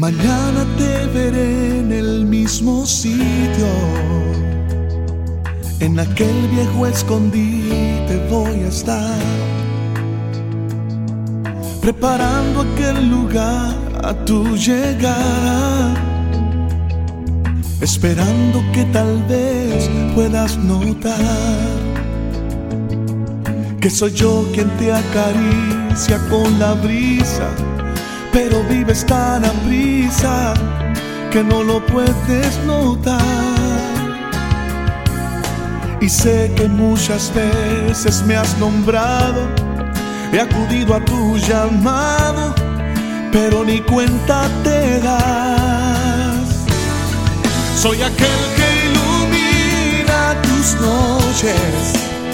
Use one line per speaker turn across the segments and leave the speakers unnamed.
Mañana te veré en el mismo sitio, en aquel viejo escondite voy a estar, preparando aquel lugar a tu llegada, esperando que tal vez puedas notar que soy yo quien te acaricia con la brisa, pero vives tan aprisa que no lo puedes notar. Y sé que muchas veces me has nombrado, he acudido a tu llamado, pero ni cuenta te das. Soy aquel que ilumina tus noches,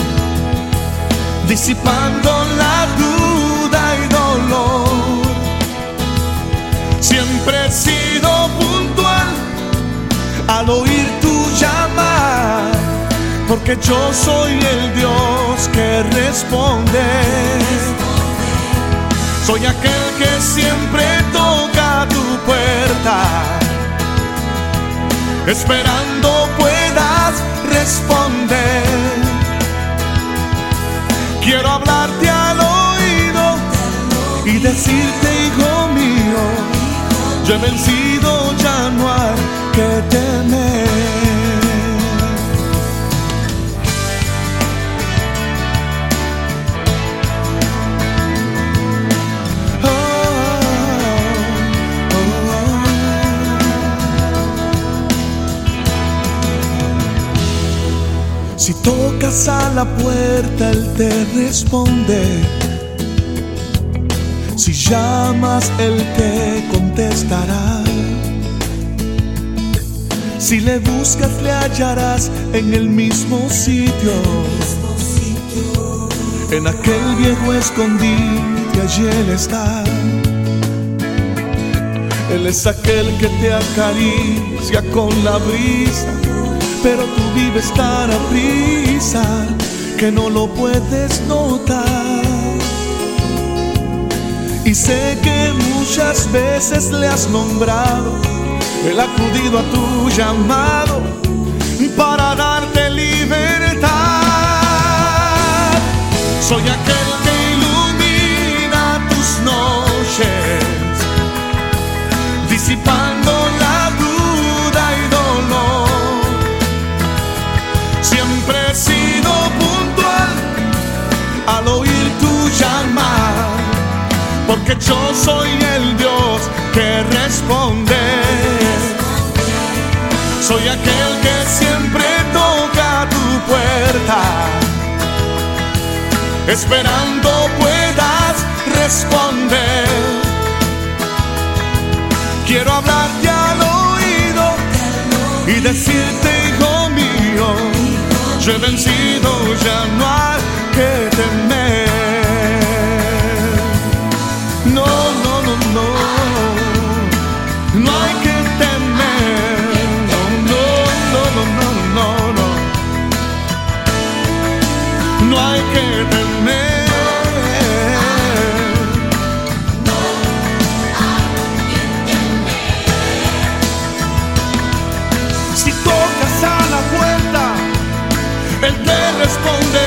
disipando la duda y dolor. Siempre he sido puntual al oír tu llamar, porque yo soy el Dios que responde. Soy aquel que siempre toca tu puerta, esperando puedas responder. Quiero hablarte al oído y decirte, hijo mío, yo he vencido, ya no hay que temer. Si tocas a la puerta, Él te responde. Si llamas, Él te contestará. Si le buscas, le hallarás en el mismo sitio, en aquel viejo escondite, allí Él está. Él es aquel que te acaricia con la brisa, pero tú vives tan aprisa que no lo puedes notar. Y sé que muchas veces le has nombrado, Él ha acudido a tu llamado para darte libertad. Soy aquel que ilumina tus noches, disipando la duda y dolor. Siempre he sido puntual al oír tu llamar, porque yo soy el Dios que responde. Soy aquel que siempre toca tu puerta, esperando puedas responder. Quiero hablarte al oído y decirte, hijo mío, yo he vencido, ya no hay que temer. No, no, no, no, no hay que temer. No, no, no, no, no, no, no hay que temer. Si tocas a la puerta, Él te responde.